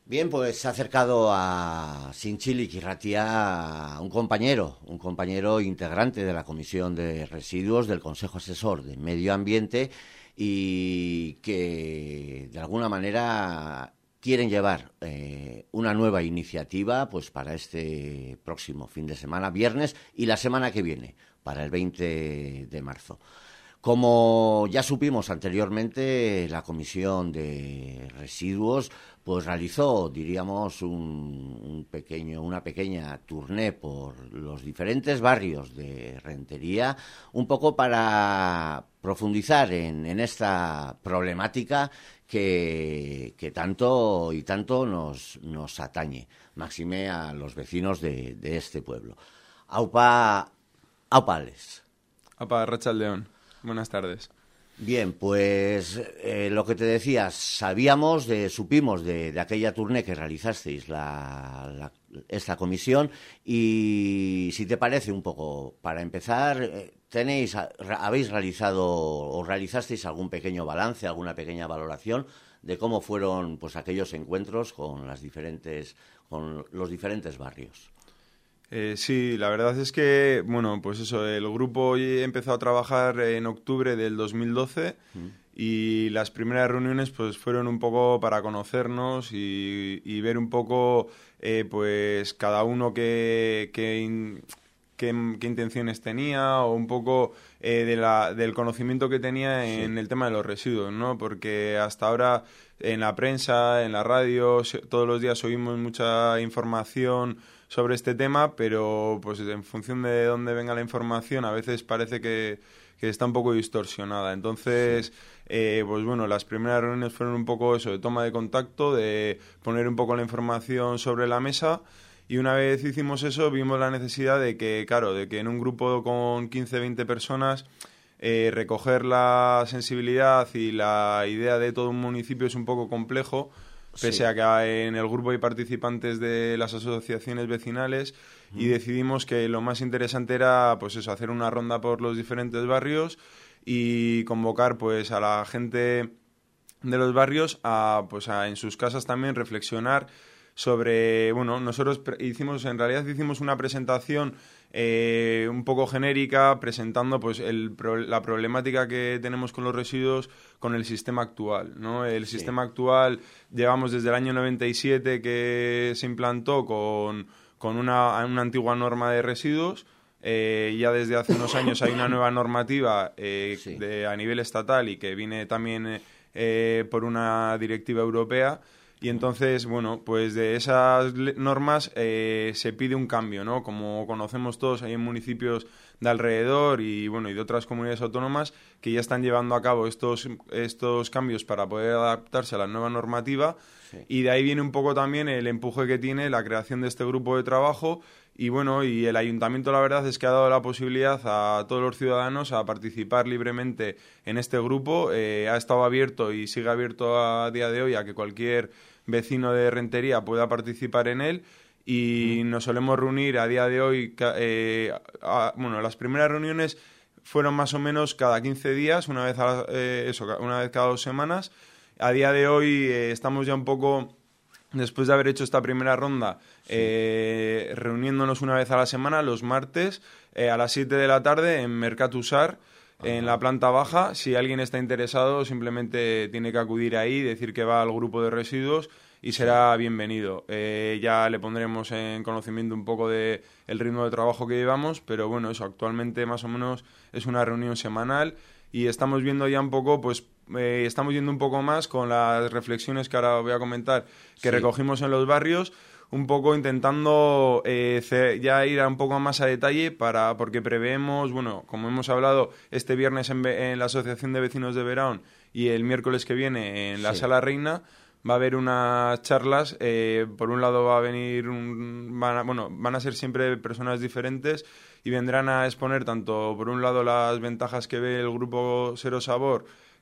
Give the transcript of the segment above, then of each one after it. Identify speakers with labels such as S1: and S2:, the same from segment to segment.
S1: Bien, pues se ha acercado a Zintzilik Irratia un compañero integrante de la Comisión de Residuos del Consejo Asesor de Medio Ambiente y que de alguna manera quieren llevar una nueva iniciativa pues para este próximo fin de semana, viernes, y la semana que viene, para el 20 de marzo. Como ya supimos anteriormente, la Comisión de Residuos pues realizó, diríamos, una pequeña tournée por los diferentes barrios de Rentería, un poco para profundizar en esta problemática que tanto y tanto nos atañe, máxime a los vecinos de este pueblo. Aupa Ales.
S2: Aupa Arratsaldeon. Buenas tardes.
S1: Bien, pues lo que te decía, supimos de aquella tournée que realizasteis esta comisión y si te parece un poco, para empezar, habéis realizado o realizasteis algún pequeño balance, alguna pequeña valoración de cómo fueron pues aquellos encuentros con los diferentes barrios.
S2: Sí, la verdad es que, bueno, pues eso, el grupo empezó a trabajar en octubre del 2012 y las primeras reuniones pues fueron un poco para conocernos y ver un poco, pues cada uno qué intenciones tenía o un poco del conocimiento que tenía en el tema de los residuos, ¿no? Porque hasta ahora en la prensa, en la radio, todos los días oímos mucha información sobre este tema, pero pues en función de dónde venga la información a veces parece que está un poco distorsionada. Entonces, pues bueno, las primeras reuniones fueron un poco eso, de toma de contacto, de poner un poco la información sobre la mesa. Y una vez hicimos eso, vimos la necesidad de que en un grupo con 15, 20 personas, recoger la sensibilidad y la idea de todo un municipio es un poco complejo, pese a que en el grupo hay participantes de las asociaciones vecinales y decidimos que lo más interesante era pues eso, hacer una ronda por los diferentes barrios y convocar pues a la gente de los barrios a en sus casas también reflexionar sobre, bueno, nosotros hicimos una presentación un poco genérica, presentando pues la problemática que tenemos con los residuos con el sistema actual, ¿no? El sistema actual llevamos desde el año 97 que se implantó con una antigua norma de residuos. Ya desde hace unos años hay una nueva normativa a nivel estatal y que viene también por una directiva europea. Y entonces, bueno, pues de esas normas se pide un cambio, ¿no? Como conocemos todos, hay en municipios de alrededor y, bueno, y de otras comunidades autónomas que ya están llevando a cabo estos cambios para poder adaptarse a la nueva normativa. Sí. Y de ahí viene un poco también el empuje que tiene la creación de este grupo de trabajo. Y bueno, y el ayuntamiento la verdad es que ha dado la posibilidad a todos los ciudadanos a participar libremente en este grupo. Ha estado abierto y sigue abierto a día de hoy a que cualquier vecino de Rentería pueda participar en él. Y nos solemos reunir a día de hoy, las primeras reuniones fueron más o menos cada 15 días, una vez cada 2 semanas. A día de hoy estamos ya un poco, después de haber hecho esta primera ronda, reuniéndonos una vez a la semana, los martes, a las 7 de la tarde en Mercatusar, en la planta baja. Si alguien está interesado, simplemente tiene que acudir ahí, decir que va al grupo de residuos y será bienvenido. Ya le pondremos en conocimiento un poco de el ritmo de trabajo que llevamos, pero bueno, eso actualmente más o menos es una reunión semanal y estamos viendo ya un poco, estamos yendo un poco más con las reflexiones que ahora voy a comentar, que recogimos en los barrios, un poco intentando ya ir un poco más a detalle porque preveemos, bueno, como hemos hablado este viernes en la Asociación de Vecinos de Beraún y el miércoles que viene en la Sala Reina, va a haber unas charlas. Por un lado va a venir van a ser siempre personas diferentes y vendrán a exponer tanto por un lado las ventajas que ve el grupo Cero Sabor,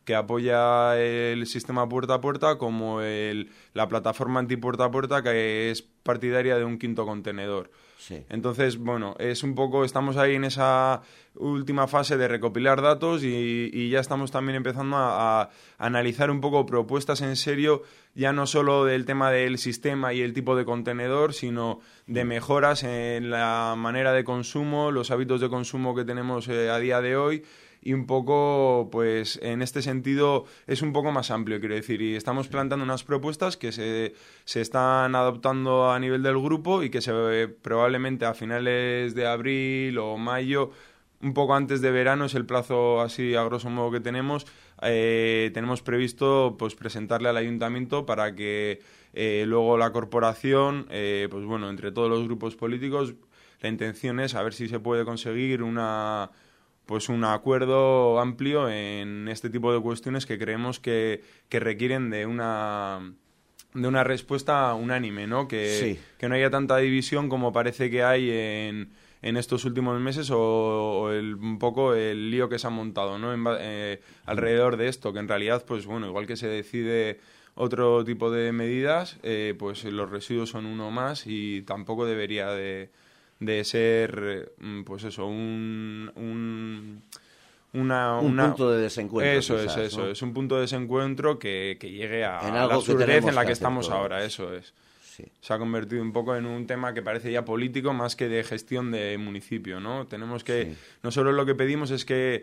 S2: que apoya el sistema puerta a puerta, como la plataforma anti-puerta a puerta, que es partidaria de un quinto contenedor.
S1: Sí.
S2: Entonces, bueno, es un poco, estamos ahí en esa última fase de recopilar datos y ya estamos también empezando a analizar un poco propuestas en serio, ya no solo del tema del sistema y el tipo de contenedor, sino de mejoras en la manera de consumo, los hábitos de consumo que tenemos a día de hoy. Y un poco, pues, en este sentido es un poco más amplio, quiero decir, y estamos planteando unas propuestas que se están adoptando a nivel del grupo y que probablemente a finales de abril o mayo, un poco antes de verano, es el plazo así a grosso modo que tenemos previsto pues presentarle al ayuntamiento para que luego la corporación, pues bueno, entre todos los grupos políticos, la intención es a ver si se puede conseguir un acuerdo amplio en este tipo de cuestiones que creemos que requieren de una respuesta unánime, ¿no? Que no haya tanta división como parece que hay en estos últimos meses o un poco el lío que se ha montado, ¿no? Alrededor de esto, que en realidad, pues bueno, igual que se decide otro tipo de medidas, pues los residuos son uno más y tampoco debería de ser, pues eso, un
S1: punto de desencuentro.
S2: Eso
S1: quizás,
S2: es,
S1: ¿no?
S2: es un punto de desencuentro que llegue a
S1: En
S2: la
S1: algo que
S2: absurdez
S1: tenemos
S2: en la
S1: que
S2: que
S1: hacer
S2: estamos
S1: todos.
S2: ahora, eso es.
S1: Sí.
S2: Se ha convertido un poco en un tema que parece ya político más que de gestión de municipio, ¿no? Tenemos que, nosotros lo que pedimos es que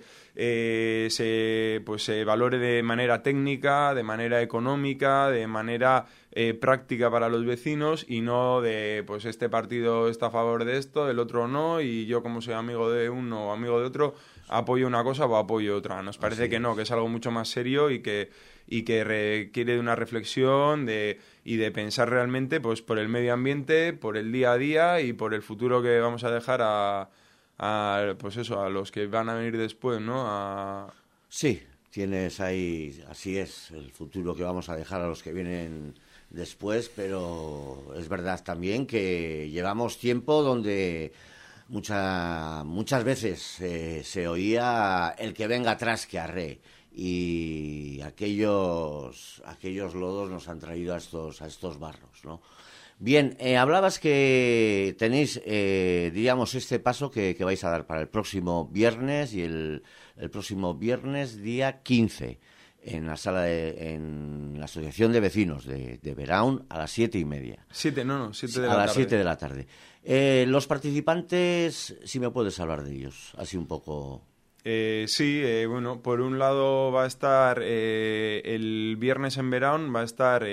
S2: se valore de manera técnica, de manera económica, de manera práctica para los vecinos y no de, pues este partido está a favor de esto, el otro no, y yo como soy amigo de uno o amigo de otro, apoyo una cosa o apoyo otra. Nos parece que no, que es algo mucho más serio y que requiere de una reflexión y de pensar realmente pues por el medio ambiente, por el día a día y por el futuro que vamos a dejar a pues eso, a los que van a venir después, ¿no?
S1: Sí, tienes ahí, así es, el futuro que vamos a dejar a los que vienen después, pero es verdad también que llevamos tiempo donde muchas veces se oía el que venga atrás que arree. Y aquellos lodos nos han traído a estos barros, ¿no? Bien, hablabas que tenéis, diríamos, este paso que vais a dar para el próximo viernes y el próximo viernes día 15 en la en la Asociación de Vecinos de Veraun a las 7:30.
S2: 7 de la tarde.
S1: A las 7 de la tarde. Los participantes, si me puedes hablar de ellos, así un poco.
S2: Bueno, por un lado va a estar el viernes en Veraun, va a estar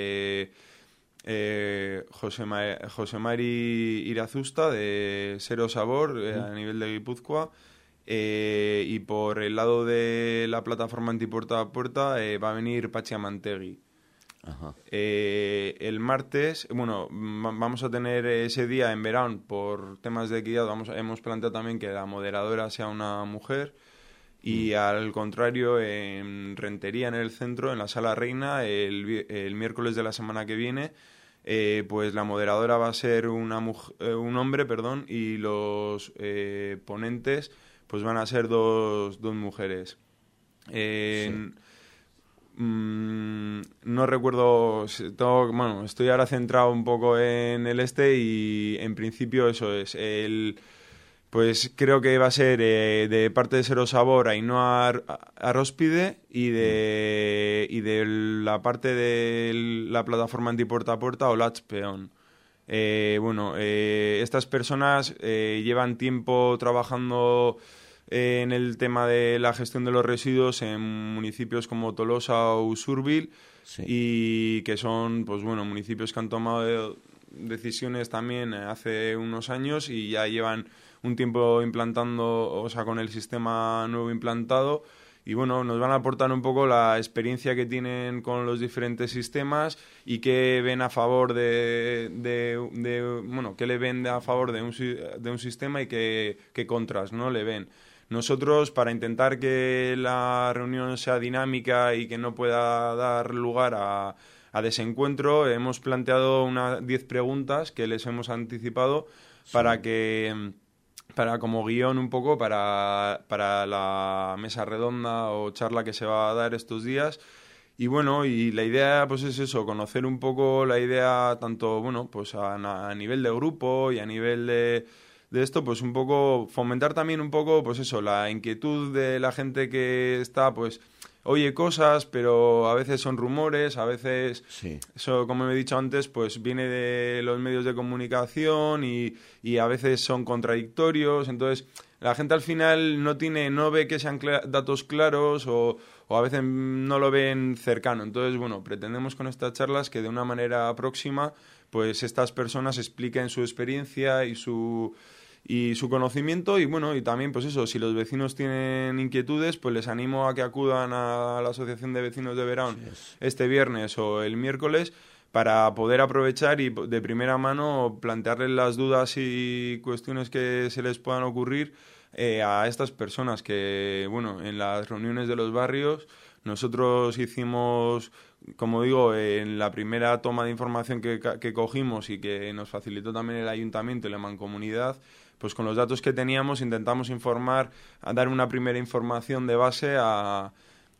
S2: José Mari Irazusta de Sero Sabor a nivel de Guipúzcoa, y por el lado de la plataforma antipuerta a puerta va a venir Pachi Amantegui.
S1: Ajá.
S2: El martes, bueno, vamos a tener ese día en Veraun por temas de equidad, hemos planteado también que la moderadora sea una mujer. Y al contrario, en Rentería, en el centro, en la Sala Reina, el miércoles de la semana que viene, pues la moderadora va a ser un hombre, y los ponentes pues van a ser dos mujeres. No recuerdo, estoy ahora centrado un poco en el y en principio eso es Pues creo que va a ser de parte de Sero Sabor Ainhoa Arróspide y de la parte de la plataforma antipuerta a puerta Olatz Peón. Estas personas llevan tiempo trabajando en el tema de la gestión de los residuos en municipios como Tolosa o Usurbil, y que son municipios que han tomado decisiones también hace unos años y ya llevan un tiempo implantando, con el sistema nuevo implantado, y nos van a aportar un poco la experiencia que tienen con los diferentes sistemas y qué ven a favor qué le ven a favor de un sistema y qué contras, ¿no?, le ven. Nosotros, para intentar que la reunión sea dinámica y que no pueda dar lugar a desencuentro, hemos planteado 10 preguntas que les hemos anticipado para que como guión un poco para la mesa redonda o charla que se va a dar estos días. Y bueno, y la idea pues es eso, conocer un poco la idea tanto, bueno, pues a nivel de grupo y a nivel de esto, pues un poco fomentar también un poco, pues eso, la inquietud de la gente que está, pues oye cosas, pero a veces son rumores, a veces,
S1: Sí.
S2: eso como he dicho antes, pues viene de los medios de comunicación y a veces son contradictorios, entonces la gente al final no ve que sean datos claros o a veces no lo ven cercano. Entonces, bueno, pretendemos con estas charlas que de una manera próxima, pues estas personas expliquen su experiencia y su conocimiento y bueno, y también pues eso, si los vecinos tienen inquietudes, pues les animo a que acudan a la Asociación de Vecinos de Berahón este viernes o el miércoles para poder aprovechar y de primera mano plantearles las dudas y cuestiones que se les puedan ocurrir a estas personas que, bueno, en las reuniones de los barrios nosotros hicimos, como digo, en la primera toma de información que cogimos y que nos facilitó también el ayuntamiento y la mancomunidad, pues con los datos que teníamos intentamos informar, a dar una primera información de base a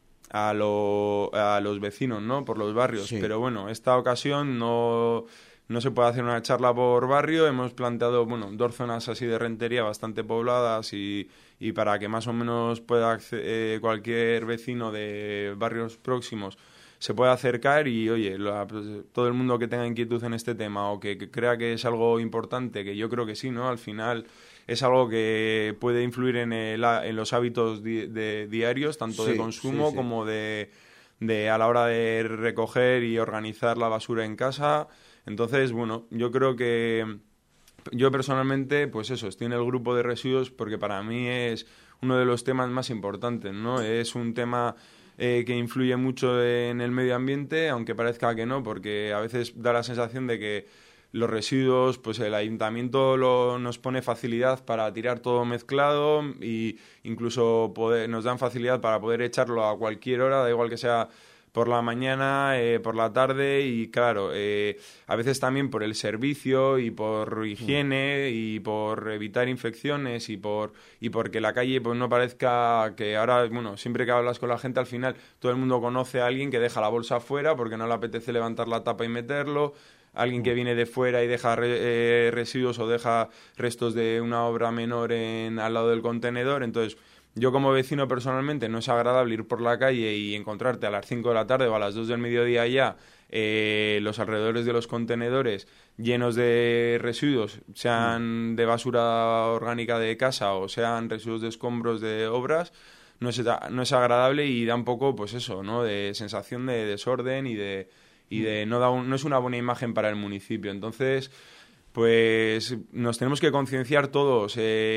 S2: los vecinos, ¿no? Por los barrios.
S1: Sí.
S2: Pero bueno, esta ocasión no se puede hacer una charla por barrio. Hemos planteado, bueno, 2 zonas así de Rentería bastante pobladas y para que más o menos pueda cualquier vecino de barrios próximos se pueda acercar y, oye, pues, todo el mundo que tenga inquietud en este tema o que crea que es algo importante, que yo creo que sí, ¿no? Al final es algo que puede influir en los hábitos diarios, tanto de consumo como de a la hora de recoger y organizar la basura en casa. Entonces, bueno, yo creo que yo personalmente, pues eso, estoy en el grupo de residuos porque para mí es uno de los temas más importantes, ¿no? Es un tema que influye mucho en el medio ambiente, aunque parezca que no, porque a veces da la sensación de que los residuos, pues el ayuntamiento nos pone facilidad para tirar todo mezclado y incluso nos dan facilidad para poder echarlo a cualquier hora, da igual que sea por la mañana, por la tarde y claro, a veces también por el servicio y por higiene y por evitar infecciones y porque la calle pues no parezca que ahora, bueno, siempre que hablas con la gente al final todo el mundo conoce a alguien que deja la bolsa afuera porque no le apetece levantar la tapa y meterlo, alguien que viene de fuera y deja residuos o deja restos de una obra menor al lado del contenedor, entonces yo como vecino personalmente no es agradable ir por la calle y encontrarte a las 5 de la tarde o a las 2 del mediodía ya los alrededores de los contenedores llenos de residuos, sean de basura orgánica de casa o sean residuos de escombros de obras, no es agradable y da un poco, pues eso, ¿no? De sensación de desorden y de no es una buena imagen para el municipio. Entonces, pues nos tenemos que concienciar todos.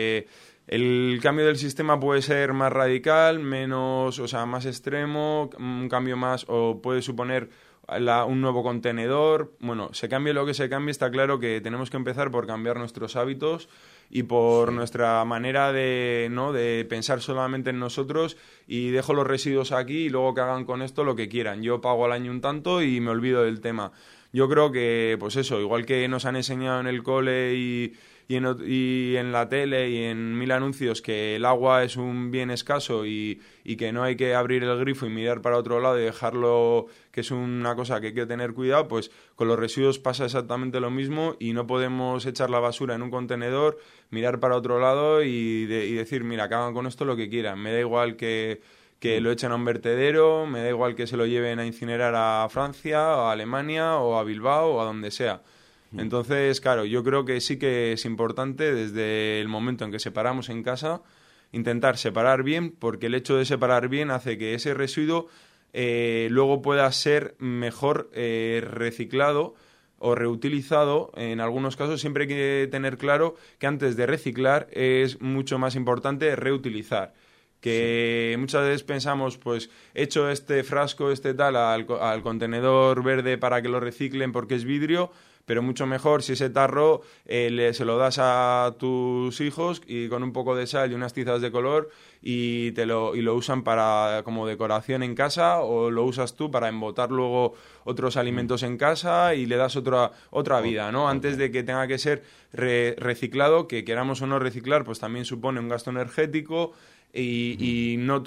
S2: El cambio del sistema puede ser más radical, menos, o sea, más extremo, un cambio más, o puede suponer un nuevo contenedor. Bueno, se cambie lo que se cambie, está claro que tenemos que empezar por cambiar nuestros hábitos y por nuestra manera de pensar solamente en nosotros y dejo los residuos aquí y luego que hagan con esto lo que quieran. Yo pago al año un tanto y me olvido del tema. Yo creo que, pues eso, igual que nos han enseñado en el cole y en la tele y en 1000 anuncios que el agua es un bien escaso y que no hay que abrir el grifo y mirar para otro lado y dejarlo, que es una cosa que hay que tener cuidado, pues con los residuos pasa exactamente lo mismo y no podemos echar la basura en un contenedor, mirar para otro lado y decir, mira, que hagan con esto lo que quieran, me da igual que lo echen a un vertedero, me da igual que se lo lleven a incinerar a Francia, o a Alemania, o a Bilbao, o a donde sea. Entonces, claro, yo creo que sí que es importante desde el momento en que separamos en casa, intentar separar bien, porque el hecho de separar bien hace que ese residuo luego pueda ser mejor reciclado o reutilizado. En algunos casos siempre hay que tener claro que antes de reciclar es mucho más importante reutilizar. que muchas veces pensamos, pues, echo este frasco, tal, al contenedor verde para que lo reciclen porque es vidrio, pero mucho mejor si ese tarro se lo das a tus hijos y con un poco de sal y unas tizas de color y lo usan como decoración en casa, o lo usas tú para embotar luego otros alimentos en casa y le das otra vida, ¿no? Antes de que tenga que ser reciclado, que queramos o no reciclar, pues también supone un gasto energético y no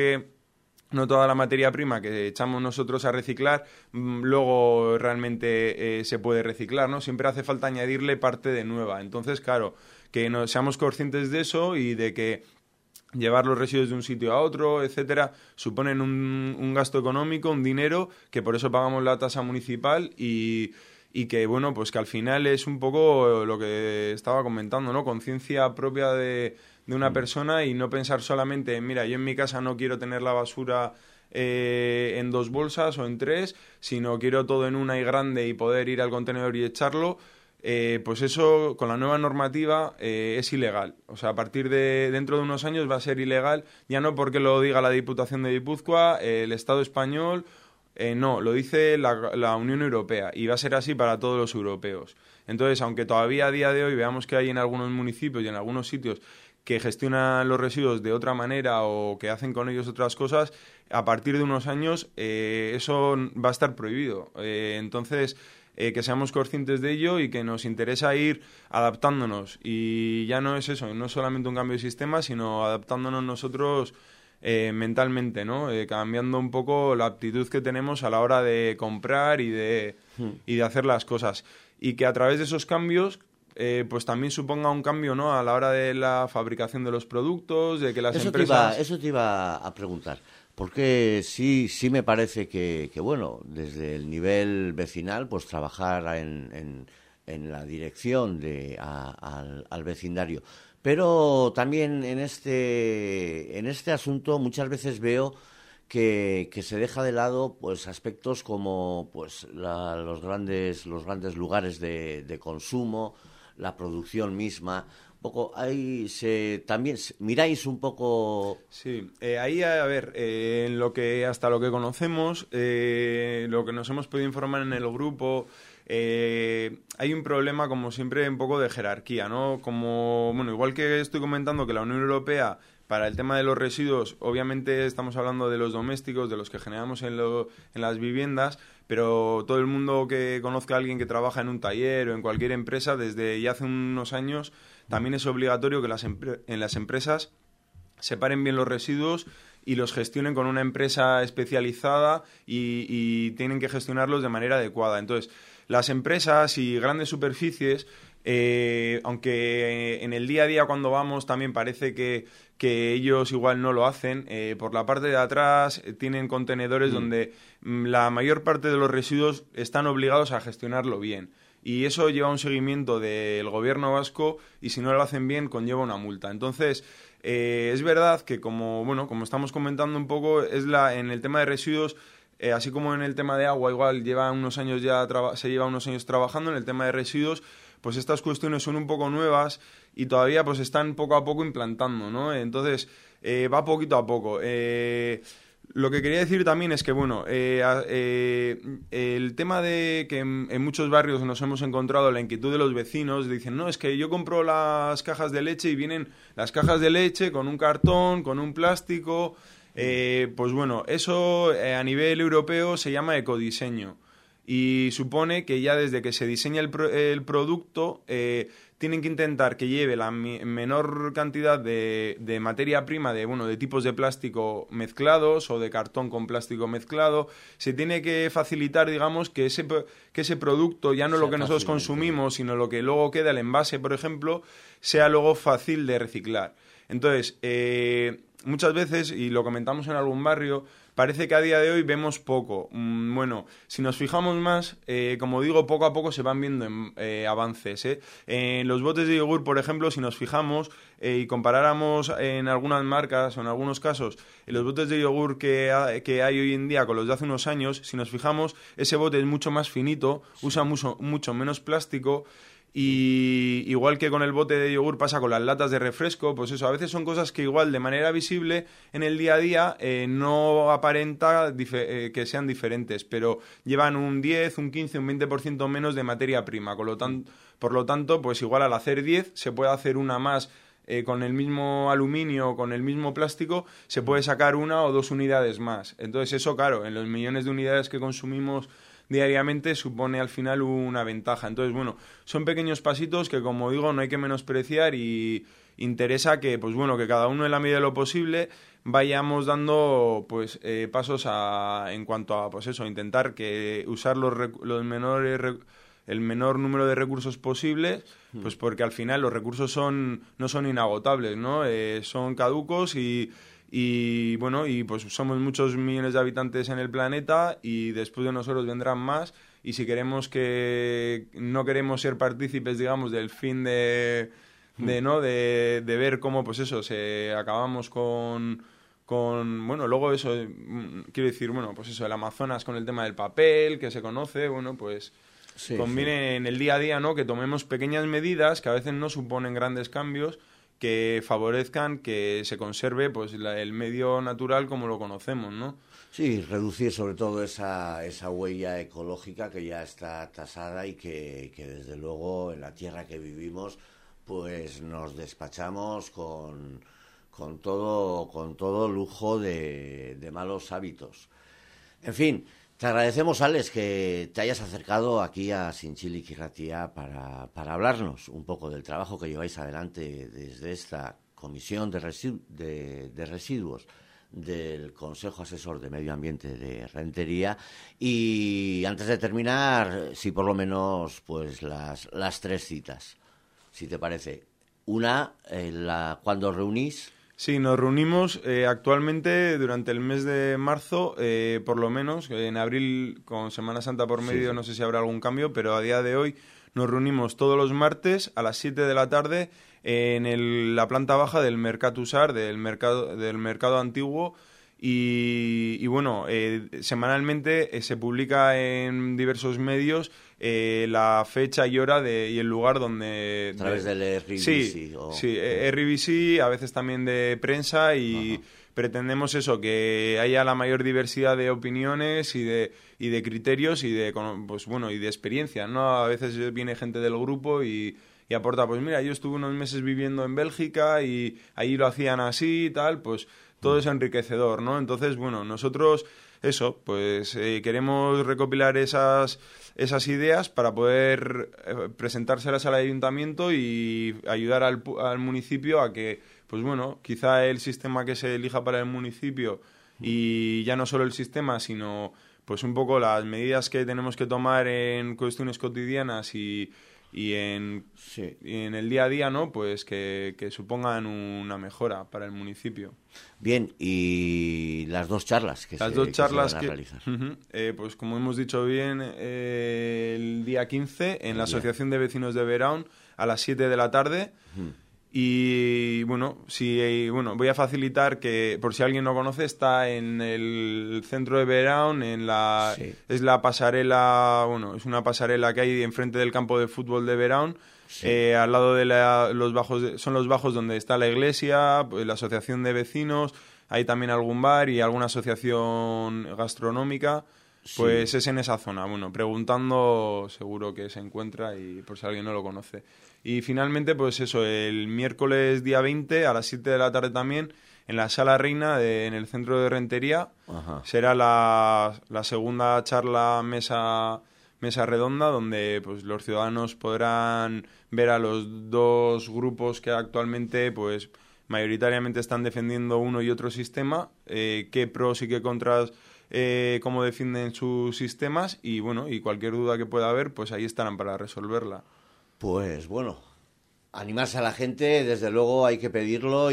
S2: toda la materia prima que echamos nosotros a reciclar luego realmente se puede reciclar, ¿no? Siempre hace falta añadirle parte de nueva. Entonces, claro, que seamos conscientes de eso y de que llevar los residuos de un sitio a otro, etcétera, suponen un gasto económico, un dinero, que por eso pagamos la tasa municipal y que, bueno, pues que al final es un poco lo que estaba comentando, ¿no? Conciencia propia de una persona y no pensar solamente en, mira, yo en mi casa no quiero tener la basura en 2 bolsas o en 3, sino quiero todo en una y grande y poder ir al contenedor y echarlo. Pues eso, con la nueva normativa, es ilegal. O sea, a partir de dentro de unos años va a ser ilegal, ya no porque lo diga la Diputación de Guipúzcoa, el Estado español, no, lo dice la Unión Europea y va a ser así para todos los europeos. Entonces, aunque todavía a día de hoy veamos que hay en algunos municipios y en algunos sitios que gestionan los residuos de otra manera o que hacen con ellos otras cosas, a partir de unos años eso va a estar prohibido. Entonces, que seamos conscientes de ello y que nos interesa ir adaptándonos. Y ya no es eso, no es solamente un cambio de sistema, sino adaptándonos nosotros mentalmente, ¿no? Cambiando un poco la actitud que tenemos a la hora de comprar y de hacer las cosas. Y que a través de esos cambios pues también suponga un cambio, ¿no? A la hora de la fabricación de los productos, de que las empresas...
S1: Eso te iba a preguntar, porque sí me parece que bueno, desde el nivel vecinal, pues trabajar en la dirección al vecindario. Pero también en este asunto muchas veces veo que se deja de lado pues aspectos como pues los grandes lugares de consumo, la producción misma. Un poco ahí también miráis un poco.
S2: Sí, ahí a ver, hasta lo que conocemos, lo que nos hemos podido informar en el grupo, hay un problema, como siempre, un poco de jerarquía, ¿no? Como, bueno, igual que estoy comentando que la Unión Europea, para el tema de los residuos, obviamente estamos hablando de los domésticos, de los que generamos en las viviendas, pero todo el mundo que conozca a alguien que trabaja en un taller o en cualquier empresa, desde ya hace unos años, también es obligatorio que en las empresas separen bien los residuos y los gestionen con una empresa especializada y tienen que gestionarlos de manera adecuada. Entonces, las empresas y grandes superficies, aunque en el día a día cuando vamos también parece que ellos igual no lo hacen, por la parte de atrás tienen contenedores donde la mayor parte de los residuos están obligados a gestionarlo bien. Y eso lleva un seguimiento del gobierno vasco y si no lo hacen bien conlleva una multa. Entonces, es verdad que como estamos comentando un poco, en el tema de residuos, así como en el tema de agua, igual se lleva unos años trabajando en el tema de residuos, pues estas cuestiones son un poco nuevas y todavía pues están poco a poco implantando, ¿no? Entonces, va poquito a poco. Lo que quería decir también es que, bueno, el tema de que en muchos barrios nos hemos encontrado la inquietud de los vecinos, dicen, no, es que yo compro las cajas de leche y vienen las cajas de leche con un cartón, con un plástico. Pues bueno, eso a nivel europeo se llama ecodiseño y supone que ya desde que se diseña el producto tienen que intentar que lleve la menor cantidad de materia prima de tipos de plástico mezclados o de cartón con plástico mezclado. Se tiene que facilitar, digamos, que ese producto, ya no lo que nosotros consumimos, sino lo que luego queda, el envase, por ejemplo, sea luego fácil de reciclar. Entonces, muchas veces, y lo comentamos en algún barrio, parece que a día de hoy vemos poco. Bueno, si nos fijamos más, como digo, poco a poco se van viendo avances. En los botes de yogur, por ejemplo, si nos fijamos y comparáramos en algunas marcas o en algunos casos en los botes de yogur que hay hoy en día con los de hace unos años, si nos fijamos, ese bote es mucho más finito, usa mucho menos plástico Y igual que con el bote de yogur pasa con las latas de refresco, pues eso, a veces son cosas que igual de manera visible en el día a día no aparenta que sean diferentes, pero llevan un 10, un 15, un 20% menos de materia prima. Por lo tanto, pues igual al hacer 10 se puede hacer una más con el mismo aluminio, con el mismo plástico, se puede sacar 1 o 2 unidades más. Entonces eso, claro, en los millones de unidades que consumimos diariamente supone al final una ventaja. Entonces, bueno, son pequeños pasitos que, como digo, no hay que menospreciar y interesa que, pues bueno, que cada uno en la medida de lo posible vayamos dando pues pasos en cuanto a, pues eso, intentar que usar el menor número de recursos posibles, pues porque al final los recursos no son inagotables, ¿no? Son caducos y bueno, y pues somos muchos millones de habitantes en el planeta y después de nosotros vendrán más, y si no queremos ser partícipes, digamos, del fin de ver cómo, pues eso, acabamos con bueno, luego eso, quiero decir, bueno, pues eso, el Amazonas con el tema del papel, que se conoce, bueno, pues
S1: sí,
S2: conviene en el día a día, ¿no?, que tomemos pequeñas medidas que a veces no suponen grandes cambios, que favorezcan que se conserve pues el medio natural como lo conocemos, ¿no?
S1: Sí, reducir sobre todo esa huella ecológica que ya está tasada y que desde luego en la tierra que vivimos pues nos despachamos con todo lujo de malos hábitos. En fin, te agradecemos, Alex, que te hayas acercado aquí a Zintzilik Irratia para hablarnos un poco del trabajo que lleváis adelante desde esta Comisión de Residuos del Consejo Asesor de Medio Ambiente de Rentería. Y antes de terminar, sí, por lo menos pues las 3 citas, si te parece. Una, cuando reunís.
S2: Sí, nos reunimos actualmente durante el mes de marzo, por lo menos. En abril, con Semana Santa por medio, sí. No sé si habrá algún cambio, pero a día de hoy nos reunimos todos los martes a las 7 de la tarde en la planta baja del Mercatusar, del mercado antiguo. Y bueno, semanalmente se publica en diversos medios la fecha y hora y el lugar donde...
S1: A través del RBC.
S2: Sí, RBC, a veces también de prensa, y ajá, pretendemos eso, que haya la mayor diversidad de opiniones y de criterios y de, pues bueno, y de experiencias, ¿no? A veces viene gente del grupo y aporta, pues mira, yo estuve unos meses viviendo en Bélgica y ahí lo hacían así y tal, pues todo es enriquecedor, ¿no? Entonces, bueno, nosotros eso, pues queremos recopilar esas ideas para poder presentárselas al ayuntamiento y ayudar al municipio a que, pues bueno, quizá el sistema que se elija para el municipio, y ya no solo el sistema, sino pues un poco las medidas que tenemos que tomar en cuestiones cotidianas y en el día a día, ¿no? Pues que supongan una mejora para el municipio.
S1: Bien, y las 2 charlas que se van a realizar.
S2: Pues como hemos dicho bien, el día 15 en la Asociación de Vecinos de Veraun a las 7 de la tarde. Y bueno, voy a facilitar que, por si alguien no conoce, está en el centro de Veraun, es la pasarela, bueno, es una pasarela que hay enfrente del campo de fútbol de Veraun. Al lado de los bajos, son los bajos donde está la iglesia, pues, la asociación de vecinos, hay también algún bar y alguna asociación gastronómica. Pues es en esa zona. Bueno, preguntando seguro que se encuentra, y por si alguien no lo conoce. Y finalmente, pues eso, el miércoles día 20 a las 7 de la tarde también, en la Sala Reina, en el centro de Rentería. Ajá. Será la segunda charla mesa redonda, donde pues los ciudadanos podrán ver a los 2 grupos que actualmente pues mayoritariamente están defendiendo uno y otro sistema, qué pros y qué contras, cómo defienden sus sistemas, y bueno, y cualquier duda que pueda haber, pues ahí estarán para resolverla.
S1: Pues bueno, animarse a la gente, desde luego hay que pedirlo,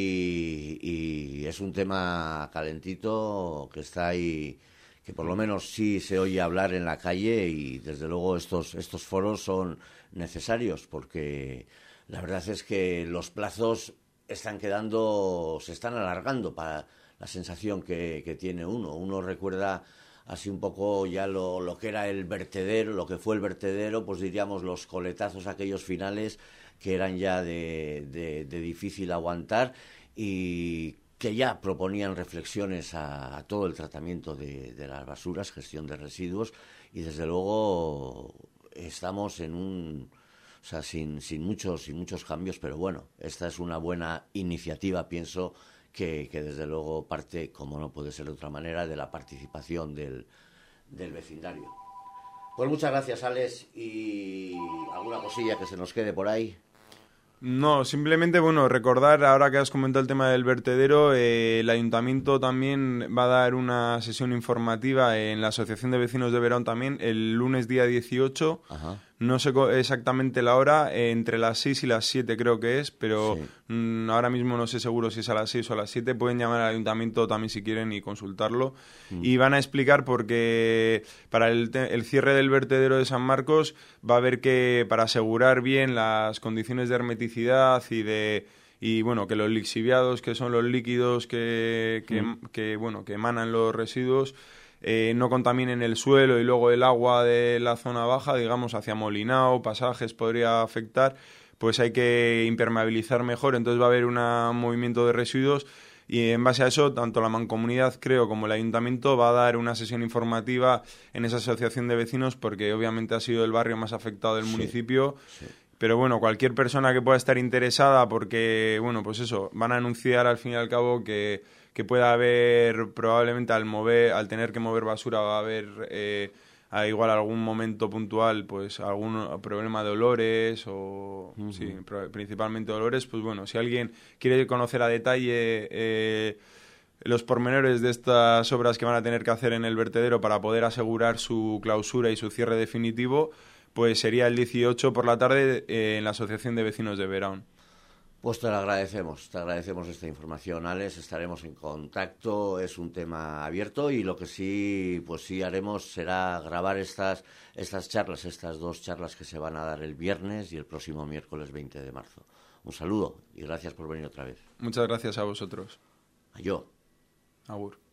S1: y es un tema calentito que está ahí, que por lo menos sí se oye hablar en la calle, y desde luego estos foros son necesarios, porque la verdad es que los plazos se están alargando para la sensación que tiene uno. Uno recuerda así un poco ya lo que era el vertedero, lo que fue el vertedero, pues diríamos los coletazos aquellos finales que eran ya de difícil aguantar y que ya proponían reflexiones a todo el tratamiento de las basuras, gestión de residuos, y desde luego estamos en o sea, sin muchos cambios, pero bueno, esta es una buena iniciativa, pienso que desde luego parte, como no puede ser de otra manera, de la participación del vecindario. Pues muchas gracias, Alex, y alguna cosilla que se nos quede por ahí.
S2: No, simplemente, bueno, recordar, ahora que has comentado el tema del vertedero, el ayuntamiento también va a dar una sesión informativa en la Asociación de Vecinos de Verón también, el lunes día 18.
S1: Ajá.
S2: No sé exactamente la hora, entre las 6 y las 7 creo que es, pero sí. Ahora mismo no sé seguro si es a las 6 o a las 7. Pueden llamar al ayuntamiento también si quieren y consultarlo. Y van a explicar porque para el cierre del vertedero de San Marcos va a haber que, para asegurar bien las condiciones de hermeticidad y bueno, que los lixiviados, que son los líquidos que emanan los residuos, no contaminen el suelo y luego el agua de la zona baja, digamos, hacia Molinao, pasajes podría afectar, pues hay que impermeabilizar mejor, entonces va a haber un movimiento de residuos y en base a eso, tanto la Mancomunidad, creo, como el Ayuntamiento va a dar una sesión informativa en esa asociación de vecinos porque obviamente ha sido el barrio más afectado del municipio. Sí. Pero bueno, cualquier persona que pueda estar interesada porque, bueno, pues eso, van a anunciar al fin y al cabo que pueda haber, probablemente al tener que mover basura va a haber igual algún momento puntual, pues algún problema de olores o, sí, principalmente olores, pues bueno, si alguien quiere conocer a detalle los pormenores de estas obras que van a tener que hacer en el vertedero para poder asegurar su clausura y su cierre definitivo, pues sería el 18 por la tarde en la Asociación de Vecinos de Verón.
S1: Pues te agradecemos esta información, Alex, estaremos en contacto, es un tema abierto y lo que sí haremos será grabar estas charlas, estas 2 charlas que se van a dar el viernes y el próximo miércoles 20 de marzo. Un saludo y gracias por venir otra vez.
S2: Muchas gracias a vosotros.
S1: Yo.
S2: Agur.